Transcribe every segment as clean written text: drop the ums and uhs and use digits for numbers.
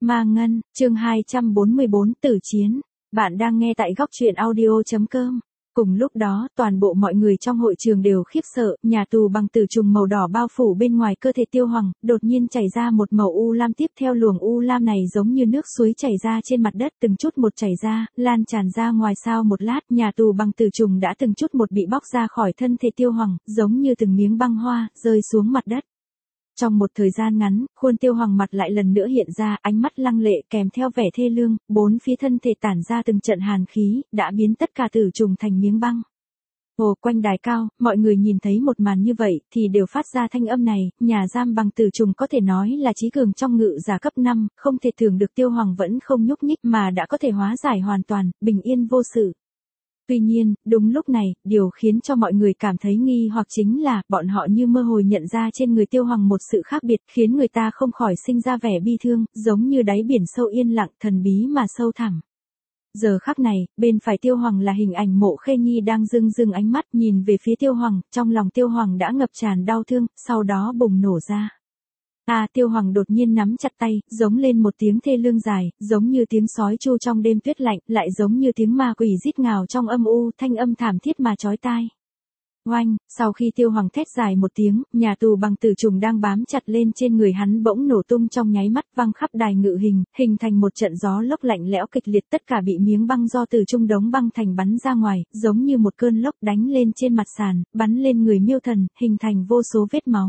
Ma Ngân, chương 244 Tử Chiến. Bạn đang nghe tại góc truyện audio.com. Cùng lúc đó, toàn bộ mọi người trong hội trường đều khiếp sợ, nhà tù bằng tử trùng màu đỏ bao phủ bên ngoài cơ thể Tiêu Hoàng, đột nhiên chảy ra một màu u lam, tiếp theo luồng u lam này giống như nước suối chảy ra trên mặt đất, từng chút một chảy ra, lan tràn ra ngoài. Sau một lát, nhà tù bằng tử trùng đã từng chút một bị bóc ra khỏi thân thể Tiêu Hoàng, giống như từng miếng băng hoa, rơi xuống mặt đất. Trong một thời gian ngắn, khuôn Tiêu Hoàng mặt lại lần nữa hiện ra, ánh mắt lăng lệ kèm theo vẻ thê lương, bốn phía thân thể tản ra từng trận hàn khí, đã biến tất cả tử trùng thành miếng băng. Hồ quanh đài cao, mọi người nhìn thấy một màn như vậy, thì đều phát ra thanh âm này, nhà giam bằng tử trùng có thể nói là trí cường trong ngự giả cấp 5, không thể tưởng được Tiêu Hoàng vẫn không nhúc nhích mà đã có thể hóa giải hoàn toàn, bình yên vô sự. Tuy nhiên, đúng lúc này, điều khiến cho mọi người cảm thấy nghi hoặc chính là, bọn họ như mơ hồ nhận ra trên người Tiêu Hoàng một sự khác biệt, khiến người ta không khỏi sinh ra vẻ bi thương, giống như đáy biển sâu yên lặng, thần bí mà sâu thẳm. Giờ khắc này, bên phải Tiêu Hoàng là hình ảnh Mộ Khê Nhi đang rưng rưng ánh mắt nhìn về phía Tiêu Hoàng, trong lòng Tiêu Hoàng đã ngập tràn đau thương, sau đó bùng nổ ra. Tiêu Hoàng đột nhiên nắm chặt tay, giống lên một tiếng thê lương dài, giống như tiếng sói tru trong đêm tuyết lạnh, lại giống như tiếng ma quỷ rít ngào trong âm u, thanh âm thảm thiết mà chói tai. Oanh, sau khi Tiêu Hoàng thét dài một tiếng, nhà tù bằng tử trùng đang bám chặt lên trên người hắn bỗng nổ tung trong nháy mắt, văng khắp đài ngự hình, hình thành một trận gió lốc lạnh lẽo kịch liệt, tất cả bị miếng băng do từ trung đống băng thành bắn ra ngoài, giống như một cơn lốc đánh lên trên mặt sàn, bắn lên người Miêu Thần, hình thành vô số vết máu.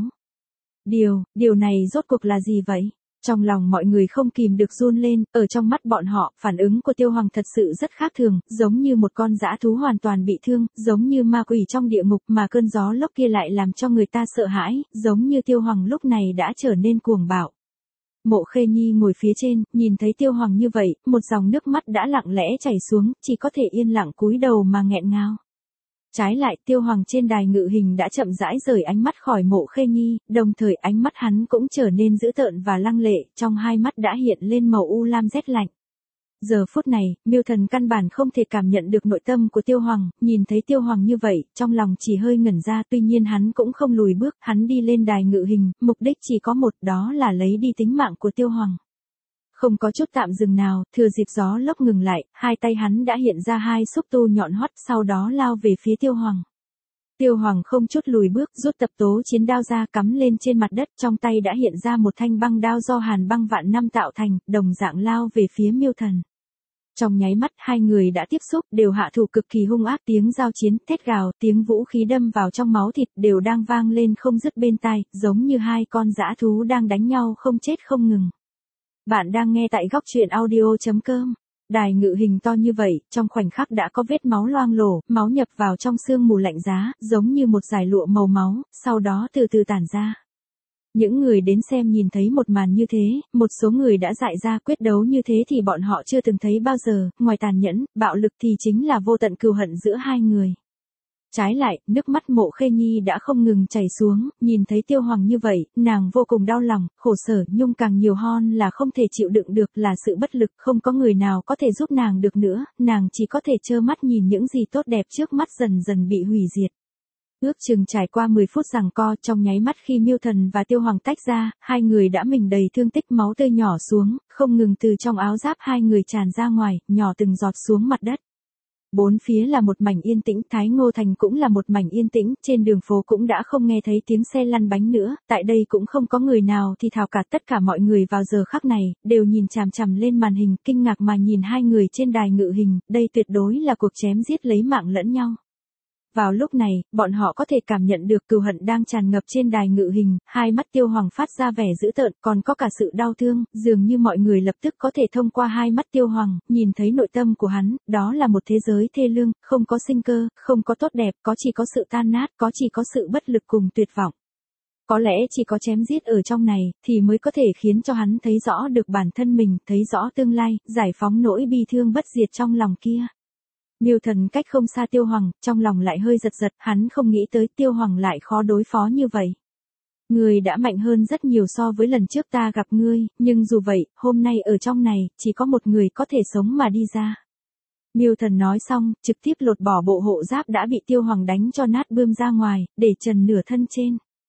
Điều này rốt cuộc là gì vậy? Trong lòng mọi người không kìm được run lên, ở trong mắt bọn họ, phản ứng của Tiêu Hoàng thật sự rất khác thường, giống như một con dã thú hoàn toàn bị thương, giống như ma quỷ trong địa ngục, mà cơn gió lốc kia lại làm cho người ta sợ hãi, giống như Tiêu Hoàng lúc này đã trở nên cuồng bạo. Mộ Khê Nhi ngồi phía trên, nhìn thấy Tiêu Hoàng như vậy, một dòng nước mắt đã lặng lẽ chảy xuống, chỉ có thể yên lặng cúi đầu mà nghẹn ngào. Trái lại, Tiêu Hoàng trên đài ngự hình đã chậm rãi rời ánh mắt khỏi Mộ Khê Nhi, đồng thời ánh mắt hắn cũng trở nên dữ tợn và lăng lệ, trong hai mắt đã hiện lên màu u lam rét lạnh. Giờ phút này, Miêu Thần căn bản không thể cảm nhận được nội tâm của Tiêu Hoàng, nhìn thấy Tiêu Hoàng như vậy, trong lòng chỉ hơi ngẩn ra, tuy nhiên hắn cũng không lùi bước, hắn đi lên đài ngự hình, mục đích chỉ có một, đó là lấy đi tính mạng của Tiêu Hoàng. Không có chút tạm dừng nào, thừa dịp gió lốc ngừng lại, hai tay hắn đã hiện ra hai xúc tu nhọn hoắt, sau đó lao về phía Tiêu Hoàng. Tiêu Hoàng không chút lùi bước, rút tập tố chiến đao ra cắm lên trên mặt đất, trong tay đã hiện ra một thanh băng đao do hàn băng vạn năm tạo thành, đồng dạng lao về phía Miêu Thần. Trong nháy mắt, hai người đã tiếp xúc, đều hạ thủ cực kỳ hung ác, tiếng giao chiến, thét gào, tiếng vũ khí đâm vào trong máu thịt đều đang vang lên không dứt bên tai, giống như hai con dã thú đang đánh nhau không chết không ngừng. Bạn đang nghe tại góc truyện audio.com. Đài ngự hình to như vậy, trong khoảnh khắc đã có vết máu loang lổ, máu nhập vào trong sương mù lạnh giá, giống như một dải lụa màu máu, sau đó từ từ tản ra. Những người đến xem nhìn thấy một màn như thế, một số người đã dại ra, quyết đấu như thế thì bọn họ chưa từng thấy bao giờ, ngoài tàn nhẫn, bạo lực thì chính là vô tận cừu hận giữa hai người. Trái lại, nước mắt Mộ Khê Nhi đã không ngừng chảy xuống, nhìn thấy Tiêu Hoàng như vậy, nàng vô cùng đau lòng, khổ sở, nhưng càng nhiều hơn là không thể chịu đựng được, là sự bất lực, không có người nào có thể giúp nàng được nữa, nàng chỉ có thể trơ mắt nhìn những gì tốt đẹp trước mắt dần dần bị hủy diệt. Ước chừng trải qua 10 phút giằng co, trong nháy mắt khi Miêu Thần và Tiêu Hoàng tách ra, hai người đã mình đầy thương tích, máu tươi nhỏ xuống, không ngừng từ trong áo giáp hai người tràn ra ngoài, nhỏ từng giọt xuống mặt đất. Bốn phía là một mảnh yên tĩnh, Thái Ngô Thành cũng là một mảnh yên tĩnh, trên đường phố cũng đã không nghe thấy tiếng xe lăn bánh nữa, tại đây cũng không có người nào thì thào cả, tất cả mọi người vào giờ khắc này, đều nhìn chằm chằm lên màn hình, kinh ngạc mà nhìn hai người trên đài ngự hình, đây tuyệt đối là cuộc chém giết lấy mạng lẫn nhau. Vào lúc này, bọn họ có thể cảm nhận được cừu hận đang tràn ngập trên đài ngự hình, hai mắt Tiêu Hoàng phát ra vẻ dữ tợn, còn có cả sự đau thương, dường như mọi người lập tức có thể thông qua hai mắt Tiêu Hoàng, nhìn thấy nội tâm của hắn, đó là một thế giới thê lương, không có sinh cơ, không có tốt đẹp, có chỉ có sự tan nát, có chỉ có sự bất lực cùng tuyệt vọng. Có lẽ chỉ có chém giết ở trong này, thì mới có thể khiến cho hắn thấy rõ được bản thân mình, thấy rõ tương lai, giải phóng nỗi bi thương bất diệt trong lòng kia. Miêu Thần cách không xa Tiêu Hoàng, trong lòng lại hơi giật giật, hắn không nghĩ tới Tiêu Hoàng lại khó đối phó như vậy. Ngươi đã mạnh hơn rất nhiều so với lần trước ta gặp ngươi, nhưng dù vậy, hôm nay ở trong này, chỉ có một người có thể sống mà đi ra. Miêu Thần nói xong, trực tiếp lột bỏ bộ hộ giáp đã bị Tiêu Hoàng đánh cho nát bươm ra ngoài, để trần nửa thân trên.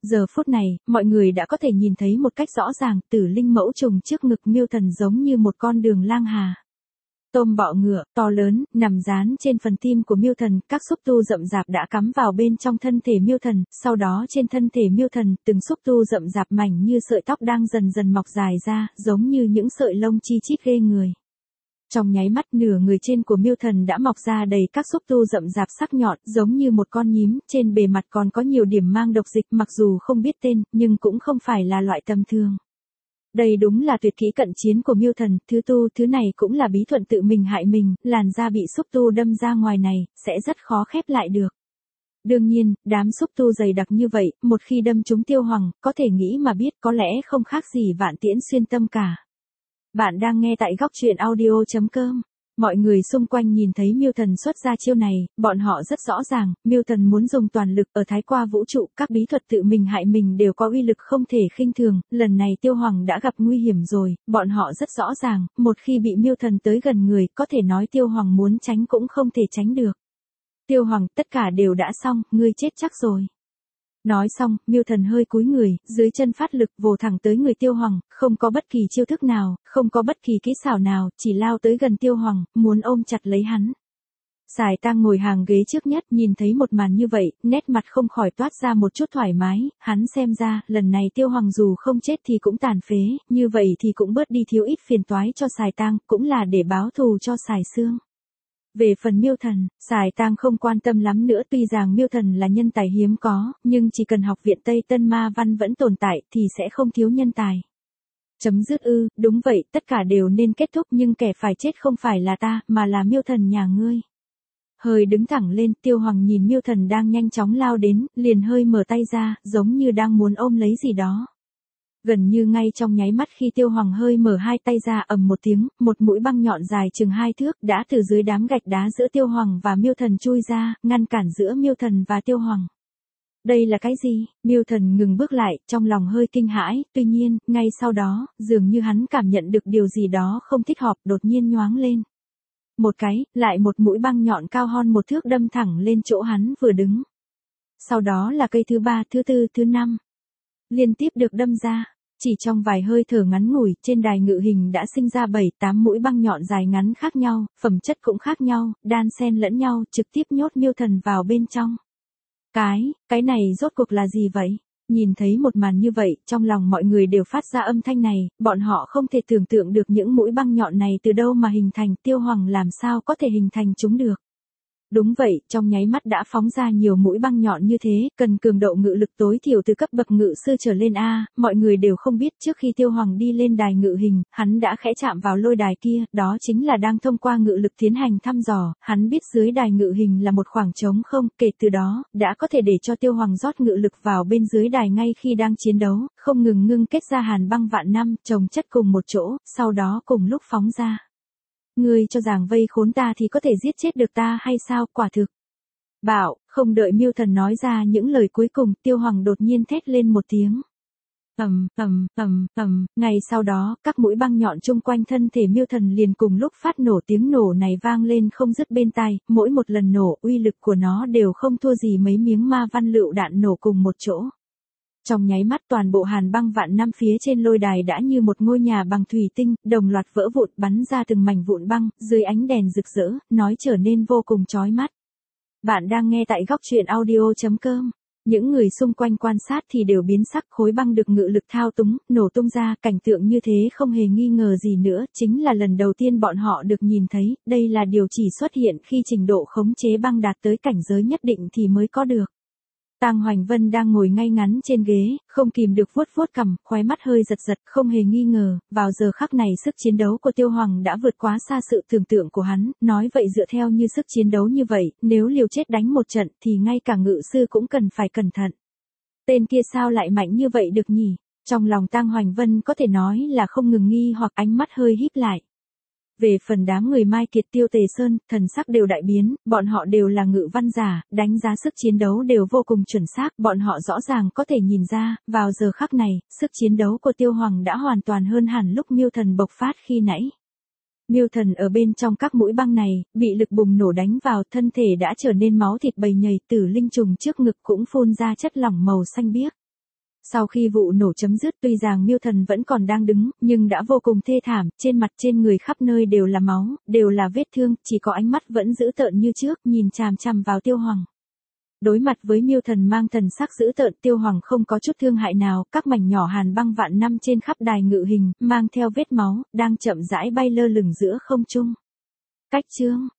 Giờ phút này, mọi người đã có thể nhìn thấy một cách rõ ràng, tử linh mẫu trùng trước ngực Miêu Thần giống như một con đường lang hà. Tôm bọ ngựa, to lớn, nằm dán trên phần tim của Miêu Thần, các xúc tu rậm rạp đã cắm vào bên trong thân thể Miêu Thần, sau đó trên thân thể Miêu Thần, từng xúc tu rậm rạp mảnh như sợi tóc đang dần dần mọc dài ra, giống như những sợi lông chi chít ghê người. Trong nháy mắt nửa người trên của Miêu Thần đã mọc ra đầy các xúc tu rậm rạp sắc nhọn, giống như một con nhím, trên bề mặt còn có nhiều điểm mang độc dịch, mặc dù không biết tên, nhưng cũng không phải là loại tầm thường. Đây đúng là tuyệt kỹ cận chiến của Miêu Thần, thứ này cũng là bí thuật tự mình hại mình, làn da bị xúc tu đâm ra ngoài này, sẽ rất khó khép lại được. Đương nhiên, đám xúc tu dày đặc như vậy, một khi đâm trúng Tiêu Hoàng, có thể nghĩ mà biết có lẽ không khác gì vạn tiễn xuyên tâm cả. Bạn đang nghe tại góc truyện audio.com. Mọi người xung quanh nhìn thấy Miêu Thần xuất ra chiêu này, bọn họ rất rõ ràng, Miêu Thần muốn dùng toàn lực ở thái qua vũ trụ, các bí thuật tự mình hại mình đều có uy lực không thể khinh thường, lần này Tiêu Hoàng đã gặp nguy hiểm rồi, bọn họ rất rõ ràng, một khi bị Miêu Thần tới gần người, có thể nói Tiêu Hoàng muốn tránh cũng không thể tránh được. Tiêu Hoàng, tất cả đều đã xong, ngươi chết chắc rồi. Nói xong, Miêu Thần hơi cúi người, dưới chân phát lực vồ thẳng tới người Tiêu Hoàng, không có bất kỳ chiêu thức nào, không có bất kỳ kỹ xảo nào, chỉ lao tới gần Tiêu Hoàng, muốn ôm chặt lấy hắn. Sài Tang ngồi hàng ghế trước nhất, nhìn thấy một màn như vậy, nét mặt không khỏi toát ra một chút thoải mái, hắn xem ra, lần này Tiêu Hoàng dù không chết thì cũng tàn phế, như vậy thì cũng bớt đi thiếu ít phiền toái cho Sài Tang, cũng là để báo thù cho Sài Sương. Về phần Miêu Thần, Sài Tang không quan tâm lắm nữa, tuy rằng Miêu Thần là nhân tài hiếm có, nhưng chỉ cần học viện Tây Tân Ma Văn vẫn tồn tại thì sẽ không thiếu nhân tài. Chấm dứt ư, đúng vậy, tất cả đều nên kết thúc, nhưng kẻ phải chết không phải là ta, mà là Miêu Thần nhà ngươi. Hơi đứng thẳng lên, Tiêu Hoàng nhìn Miêu Thần đang nhanh chóng lao đến, liền hơi mở tay ra, giống như đang muốn ôm lấy gì đó. Gần như ngay trong nháy mắt khi Tiêu Hoàng hơi mở hai tay ra, ầm một tiếng, một mũi băng nhọn dài chừng 2 thước đã từ dưới đám gạch đá giữa Tiêu Hoàng và Miêu Thần chui ra, ngăn cản giữa Miêu Thần và Tiêu Hoàng. Đây là cái gì? Miêu Thần ngừng bước lại, trong lòng hơi kinh hãi, tuy nhiên, ngay sau đó, dường như hắn cảm nhận được điều gì đó không thích hợp, đột nhiên nhoáng lên. Một cái, lại một mũi băng nhọn cao hơn 1 thước đâm thẳng lên chỗ hắn vừa đứng. Sau đó là cây thứ 3, thứ 4, thứ 5. Liên tiếp được đâm ra. Chỉ trong vài hơi thở ngắn ngủi, trên đài ngự hình đã sinh ra 7-8 mũi băng nhọn dài ngắn khác nhau, phẩm chất cũng khác nhau, đan xen lẫn nhau, trực tiếp nhốt Miêu Thần vào bên trong. Cái này rốt cuộc là gì vậy? Nhìn thấy một màn như vậy, trong lòng mọi người đều phát ra âm thanh này, bọn họ không thể tưởng tượng được những mũi băng nhọn này từ đâu mà hình thành, Tiêu Hoàng làm sao có thể hình thành chúng được. Đúng vậy, trong nháy mắt đã phóng ra nhiều mũi băng nhọn như thế, cần cường độ ngự lực tối thiểu từ cấp bậc ngự sư trở lên A, mọi người đều không biết trước khi Tiêu Hoàng đi lên đài ngự hình, hắn đã khẽ chạm vào lôi đài kia, đó chính là đang thông qua ngự lực tiến hành thăm dò, hắn biết dưới đài ngự hình là một khoảng trống không, kể từ đó, đã có thể để cho Tiêu Hoàng rót ngự lực vào bên dưới đài ngay khi đang chiến đấu, không ngừng ngưng kết ra hàn băng vạn năm, chồng chất cùng một chỗ, sau đó cùng lúc phóng ra. Ngươi cho rằng vây khốn ta thì có thể giết chết được ta hay sao, quả thực. Bảo, không đợi Miêu Thần nói ra những lời cuối cùng, Tiêu Hoàng đột nhiên thét lên một tiếng. Ngay sau đó, các mũi băng nhọn chung quanh thân thể Miêu Thần liền cùng lúc phát nổ, tiếng nổ này vang lên không dứt bên tai, mỗi một lần nổ, uy lực của nó đều không thua gì mấy miếng ma văn lựu đạn nổ cùng một chỗ. Trong nháy mắt toàn bộ hàn băng vạn năm phía trên lôi đài đã như một ngôi nhà bằng thủy tinh, đồng loạt vỡ vụn bắn ra từng mảnh vụn băng, dưới ánh đèn rực rỡ, nói trở nên vô cùng chói mắt. Bạn đang nghe tại góc truyện audio.com. Những người xung quanh quan sát thì đều biến sắc, khối băng được ngự lực thao túng, nổ tung ra, cảnh tượng như thế không hề nghi ngờ gì nữa, chính là lần đầu tiên bọn họ được nhìn thấy, đây là điều chỉ xuất hiện khi trình độ khống chế băng đạt tới cảnh giới nhất định thì mới có được. Tang Hoành Vân đang ngồi ngay ngắn trên ghế, không kìm được vuốt vuốt cằm, khóe mắt hơi giật giật, không hề nghi ngờ, vào giờ khắc này sức chiến đấu của Tiêu Hoàng đã vượt quá xa sự tưởng tượng của hắn, nói vậy dựa theo như sức chiến đấu như vậy, nếu liều chết đánh một trận thì ngay cả ngự sư cũng cần phải cẩn thận. Tên kia sao lại mạnh như vậy được nhỉ? Trong lòng Tang Hoành Vân có thể nói là không ngừng nghi hoặc, ánh mắt hơi híp lại. Về phần đám người Mai Kiệt, Tiêu Tề Sơn, thần sắc đều đại biến, bọn họ đều là ngự văn giả, đánh giá sức chiến đấu đều vô cùng chuẩn xác, bọn họ rõ ràng có thể nhìn ra, vào giờ khắc này, sức chiến đấu của Tiêu Hoàng đã hoàn toàn hơn hẳn lúc Miêu Thần bộc phát khi nãy. Miêu Thần ở bên trong các mũi băng này, bị lực bùng nổ đánh vào, thân thể đã trở nên máu thịt bầy nhầy, tử linh trùng trước ngực cũng phun ra chất lỏng màu xanh biếc. Sau khi vụ nổ chấm dứt, tuy rằng Miêu Thần vẫn còn đang đứng, nhưng đã vô cùng thê thảm, trên mặt trên người khắp nơi đều là máu, đều là vết thương, chỉ có ánh mắt vẫn dữ tợn như trước, nhìn chằm chằm vào Tiêu Hoàng. Đối mặt với Miêu Thần mang thần sắc dữ tợn, Tiêu Hoàng không có chút thương hại nào, các mảnh nhỏ hàn băng vạn năm trên khắp đài ngự hình, mang theo vết máu, đang chậm rãi bay lơ lửng giữa không trung. Cách chương